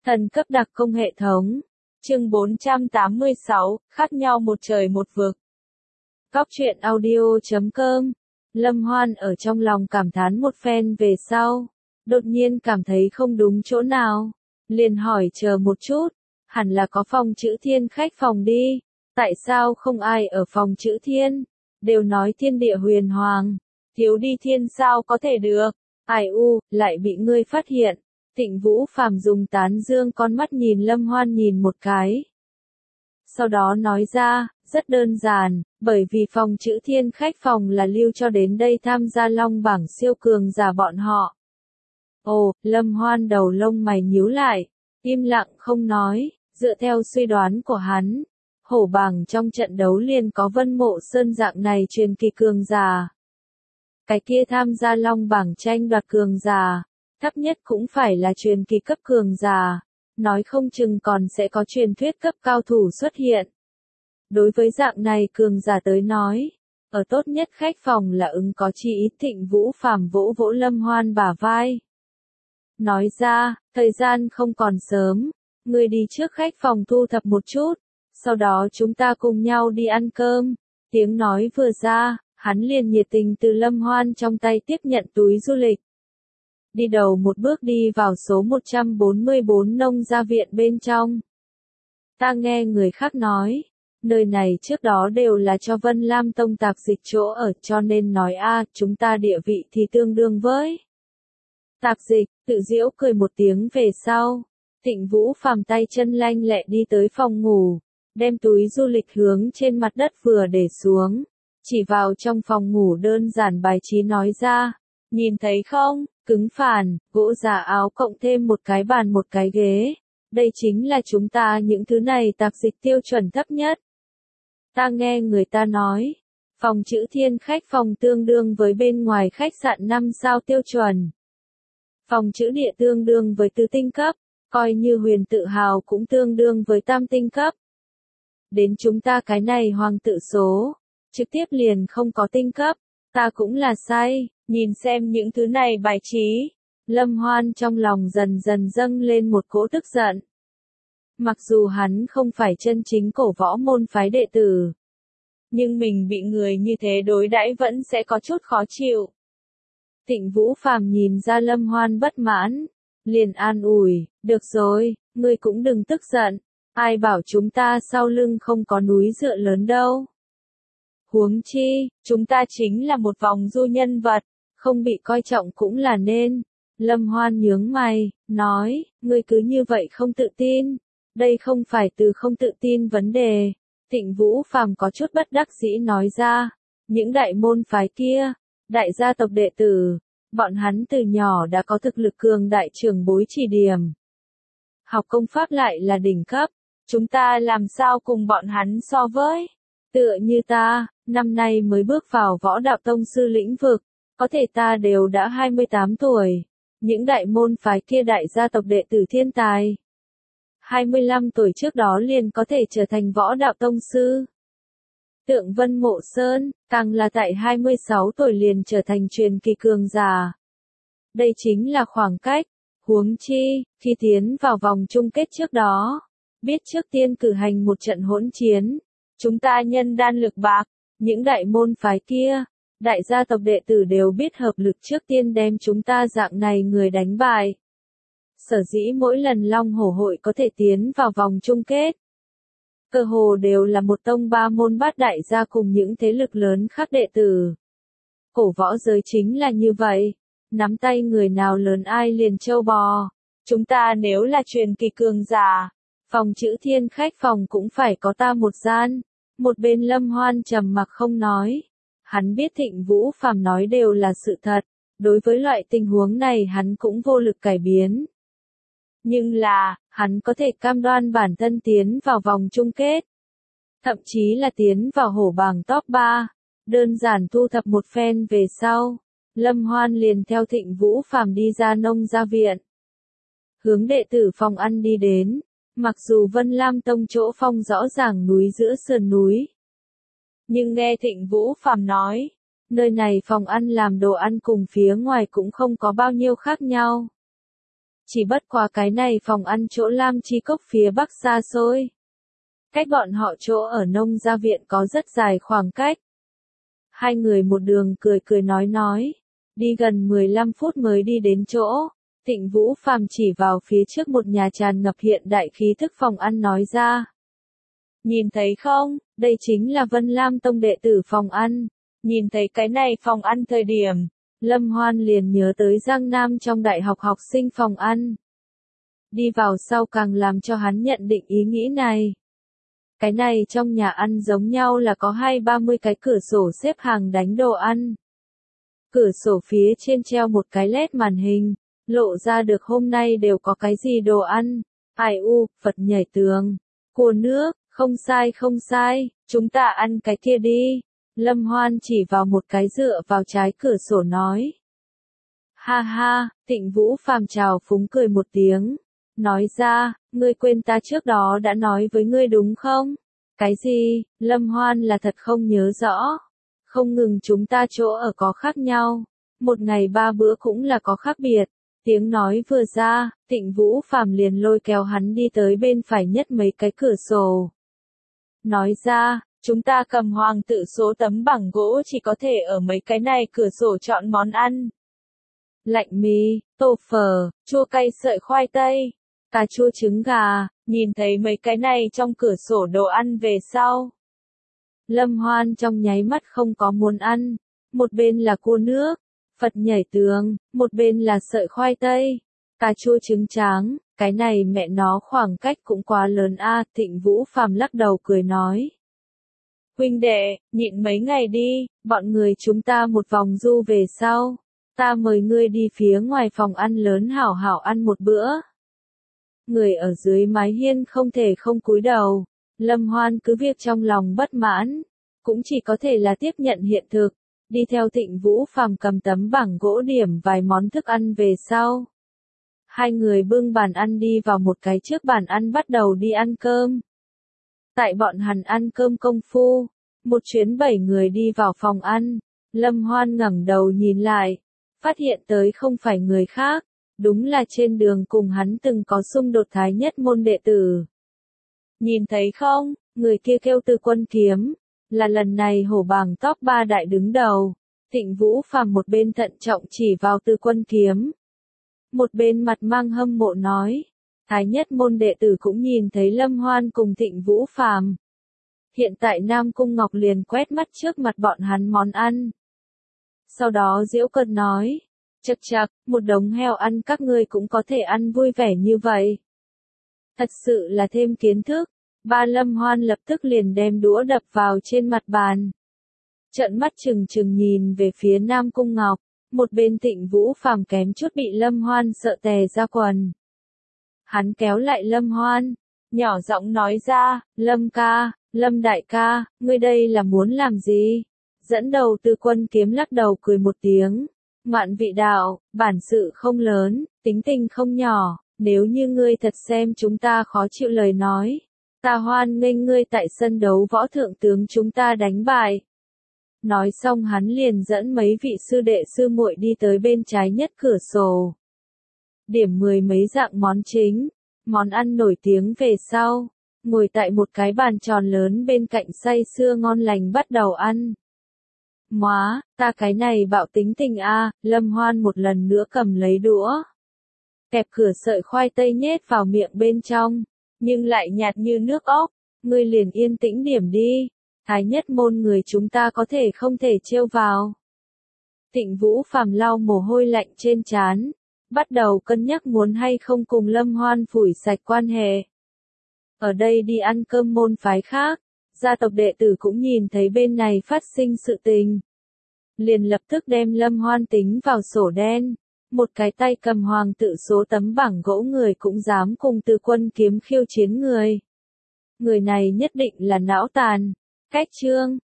Thần cấp đặc công hệ thống. Chương 486, khác nhau một trời một vực. Góc truyện audio.com. Lâm Hoan ở trong lòng cảm thán một phen về sau, đột nhiên cảm thấy không đúng chỗ nào, liền hỏi chờ một chút, hẳn là có phòng chữ thiên khách phòng đi, tại sao không ai ở phòng chữ thiên, đều nói thiên địa huyền hoàng, thiếu đi thiên sao có thể được, ai u, lại bị ngươi phát hiện. Tịnh Vũ Phàm dùng tán dương con mắt nhìn Lâm Hoan nhìn một cái. Sau đó nói ra, rất đơn giản, bởi vì phòng chữ thiên khách phòng là lưu cho đến đây tham gia long bảng siêu cường giả bọn họ. Ồ, Lâm Hoan đầu lông mày nhíu lại, im lặng không nói, dựa theo suy đoán của hắn. Hổ bảng trong trận đấu liền có Vân Mộ Sơn dạng này truyền kỳ cường giả. Cái kia tham gia long bảng tranh đoạt cường giả. Thấp nhất cũng phải là truyền kỳ cấp cường giả, nói không chừng còn sẽ có truyền thuyết cấp cao thủ xuất hiện. Đối với dạng này cường giả tới nói, ở tốt nhất khách phòng là ứng có chi ý. Tịnh Vũ Phàm vỗ vỗ Lâm Hoan bả vai. Nói ra, thời gian không còn sớm, ngươi đi trước khách phòng thu thập một chút, sau đó chúng ta cùng nhau đi ăn cơm. Tiếng nói vừa ra, hắn liền nhiệt tình từ Lâm Hoan trong tay tiếp nhận túi du lịch. Đi đầu một bước đi vào số 144 nông gia viện bên trong. Ta nghe người khác nói, nơi này trước đó đều là cho Vân Lam Tông tạp dịch chỗ ở, cho nên nói chúng ta địa vị thì tương đương với tạp dịch. Tự giễu cười một tiếng về sau, Tịnh Vũ Phàm tay chân lanh lẹ đi tới phòng ngủ, đem túi du lịch hướng trên mặt đất vừa để xuống, chỉ vào trong phòng ngủ đơn giản bài trí nói ra, nhìn thấy không? Cứng phản, gỗ giả áo cộng thêm một cái bàn một cái ghế. Đây chính là chúng ta những thứ này tạp dịch tiêu chuẩn thấp nhất. Ta nghe người ta nói, phòng chữ thiên khách phòng tương đương với bên ngoài khách sạn 5 sao tiêu chuẩn. Phòng chữ địa tương đương với tứ tinh cấp, coi như huyền tự hào cũng tương đương với tam tinh cấp. Đến chúng ta cái này hoàng tự số, trực tiếp liền không có tinh cấp, ta cũng là say. Nhìn xem những thứ này bài trí, Lâm Hoan trong lòng dần dần dâng lên một cỗ tức giận. Mặc dù hắn không phải chân chính cổ võ môn phái đệ tử, nhưng mình bị người như thế đối đãi vẫn sẽ có chút khó chịu. Tịnh Vũ Phàm nhìn ra Lâm Hoan bất mãn, liền an ủi, được rồi, ngươi cũng đừng tức giận, ai bảo chúng ta sau lưng không có núi dựa lớn đâu. Huống chi, chúng ta chính là một vòng du nhân vật. Không bị coi trọng cũng là nên. Lâm Hoan nhướng mày, nói, ngươi cứ như vậy không tự tin. Đây không phải từ không tự tin vấn đề. Tịnh Vũ Phàm có chút bất đắc dĩ nói ra. Những đại môn phái kia, đại gia tộc đệ tử, bọn hắn từ nhỏ đã có thực lực cường đại trưởng bối chỉ điểm. Học công pháp lại là đỉnh cấp. Chúng ta làm sao cùng bọn hắn so với? Tựa như ta, năm nay mới bước vào võ đạo tông sư lĩnh vực. Có thể ta đều đã 28 tuổi, những đại môn phái kia đại gia tộc đệ tử thiên tài. 25 tuổi trước đó liền có thể trở thành võ đạo tông sư. Tượng Vân Mộ Sơn, càng là tại 26 tuổi liền trở thành truyền kỳ cường giả. Đây chính là khoảng cách, huống chi, khi tiến vào vòng chung kết trước đó, biết trước tiên cử hành một trận hỗn chiến. Chúng ta nhân đan lực bạc, những đại môn phái kia. Đại gia tộc đệ tử đều biết hợp lực trước tiên đem chúng ta dạng này người đánh bại. Sở dĩ mỗi lần Long Hổ hội có thể tiến vào vòng chung kết. Cơ hồ đều là một tông ba môn bát đại gia cùng những thế lực lớn khác đệ tử. Cổ võ giới chính là như vậy. Nắm tay người nào lớn ai liền trâu bò. Chúng ta nếu là truyền kỳ cường giả, phòng chữ thiên khách phòng cũng phải có ta một gian. Một bên Lâm Hoan trầm mặc không nói. Hắn biết Tịnh Vũ Phàm nói đều là sự thật, đối với loại tình huống này hắn cũng vô lực cải biến. Nhưng là, hắn có thể cam đoan bản thân tiến vào vòng chung kết. Thậm chí là tiến vào hổ bảng top 3, đơn giản thu thập một phen về sau. Lâm Hoan liền theo Tịnh Vũ Phàm đi ra nông gia viện. Hướng đệ tử phòng ăn đi đến, mặc dù Vân Lam Tông chỗ phong rõ ràng núi giữa sườn núi. Nhưng nghe Tịnh Vũ Phàm nói, nơi này phòng ăn làm đồ ăn cùng phía ngoài cũng không có bao nhiêu khác nhau. Chỉ bất quá cái này phòng ăn chỗ Lam Chi Cốc phía bắc xa xôi. Cách bọn họ chỗ ở nông gia viện có rất dài khoảng cách. Hai người một đường cười cười nói. Đi gần 15 phút mới đi đến chỗ. Thịnh Vũ Phàm chỉ vào phía trước một nhà tràn ngập hiện đại khí thức phòng ăn nói ra. Nhìn thấy không, đây chính là Vân Lam Tông đệ tử phòng ăn. Nhìn thấy cái này phòng ăn thời điểm, Lâm Hoan liền nhớ tới Giang Nam trong đại học học sinh phòng ăn. Đi vào sau càng làm cho hắn nhận định ý nghĩ này. Cái này trong nhà ăn giống nhau là có 20-30 cái cửa sổ xếp hàng đánh đồ ăn. Cửa sổ phía trên treo một cái LED màn hình, lộ ra được hôm nay đều có cái gì đồ ăn. Ai u, Phật nhảy tường, cua nước, không sai, chúng ta ăn cái kia đi. Lâm Hoan chỉ vào một cái dựa vào trái cửa sổ nói. Ha ha, Thịnh Vũ Phàm trào phúng cười một tiếng. Nói ra, ngươi quên ta trước đó đã nói với ngươi đúng không? Cái gì? Lâm Hoan là thật không nhớ rõ. Không ngừng chúng ta chỗ ở có khác nhau. Một ngày 3 bữa cũng là có khác biệt. Tiếng nói vừa ra, Thịnh Vũ Phàm liền lôi kéo hắn đi tới bên phải nhất mấy cái cửa sổ. Nói ra, chúng ta cầm hoàng tự số tấm bằng gỗ chỉ có thể ở mấy cái này cửa sổ chọn món ăn. Lạnh mì, tô phở, chua cay sợi khoai tây, cà chua trứng gà, nhìn thấy mấy cái này trong cửa sổ đồ ăn về sau. Lâm Hoan trong nháy mắt không có muốn ăn, một bên là cua nước, Phật nhảy tường, một bên là sợi khoai tây, cà chua trứng tráng, cái này mẹ nó khoảng cách cũng quá lớn a. Thịnh Vũ Phàm lắc đầu cười nói. Huynh đệ, nhịn mấy ngày đi, bọn người chúng ta một vòng du về sau. Ta mời ngươi đi phía ngoài phòng ăn lớn hảo hảo ăn một bữa. Người ở dưới mái hiên không thể không cúi đầu. Lâm Hoan cứ việc trong lòng bất mãn, cũng chỉ có thể là tiếp nhận hiện thực. Đi theo Thịnh Vũ Phàm cầm tấm bảng gỗ điểm vài món thức ăn về sau. Hai người bưng bàn ăn đi vào một cái trước bàn ăn bắt đầu đi ăn cơm. Tại bọn hắn ăn cơm công phu, một chuyến 7 người đi vào phòng ăn. Lâm Hoan ngẩng đầu nhìn lại, phát hiện tới không phải người khác, đúng là trên đường cùng hắn từng có xung đột Thái Nhất môn đệ tử. Nhìn thấy không, người kia kêu Từ Quân Kiếm, là lần này hổ bảng top 3 đại đứng đầu. Thịnh Vũ Phàm một bên thận trọng chỉ vào Từ Quân Kiếm, một bên mặt mang hâm mộ nói. Thái Nhất môn đệ tử cũng nhìn thấy Lâm Hoan cùng Thịnh Vũ Phàm. Hiện tại Nam Cung Ngọc liền quét mắt trước mặt bọn hắn món ăn. Sau đó giễu cợt nói, chậc chậc, một đống heo ăn các ngươi cũng có thể ăn vui vẻ như vậy. Thật sự là thêm kiến thức. Ba Lâm Hoan lập tức liền đem đũa đập vào trên mặt bàn. Trợn mắt trừng trừng nhìn về phía Nam Cung Ngọc, một bên Thịnh Vũ Phàm kém chút bị Lâm Hoan sợ tè ra quần. Hắn kéo lại Lâm Hoan, nhỏ giọng nói ra, Lâm ca, Lâm đại ca, ngươi đây là muốn làm gì? Dẫn đầu Từ Quân Kiếm lắc đầu cười một tiếng. Ngoạn vị đạo, bản sự không lớn, tính tình không nhỏ, nếu như ngươi thật xem chúng ta khó chịu lời nói. Ta hoan nghênh ngươi tại sân đấu võ thượng tướng chúng ta đánh bại. Nói xong hắn liền dẫn mấy vị sư đệ sư muội đi tới bên trái nhất cửa sổ. Điểm 10 mấy dạng món chính, món ăn nổi tiếng về sau, ngồi tại một cái bàn tròn lớn bên cạnh say sưa ngon lành bắt đầu ăn. Móa, ta cái này bạo tính tình a. Lâm Hoan một lần nữa cầm lấy đũa. Kẹp cửa sợi khoai tây nhét vào miệng bên trong, nhưng lại nhạt như nước ốc. Ngươi liền yên tĩnh điểm đi. Thái Nhất môn người chúng ta có thể không thể trêu vào. Thịnh Vũ Phàm lau mồ hôi lạnh trên trán, bắt đầu cân nhắc muốn hay không cùng Lâm Hoan phủi sạch quan hệ. Ở đây đi ăn cơm môn phái khác, gia tộc đệ tử cũng nhìn thấy bên này phát sinh sự tình. Liền lập tức đem Lâm Hoan tính vào sổ đen, một cái tay cầm hoàng tự số tấm bảng gỗ người cũng dám cùng Từ Quân Kiếm khiêu chiến người. Người này nhất định là não tàn. Cách chương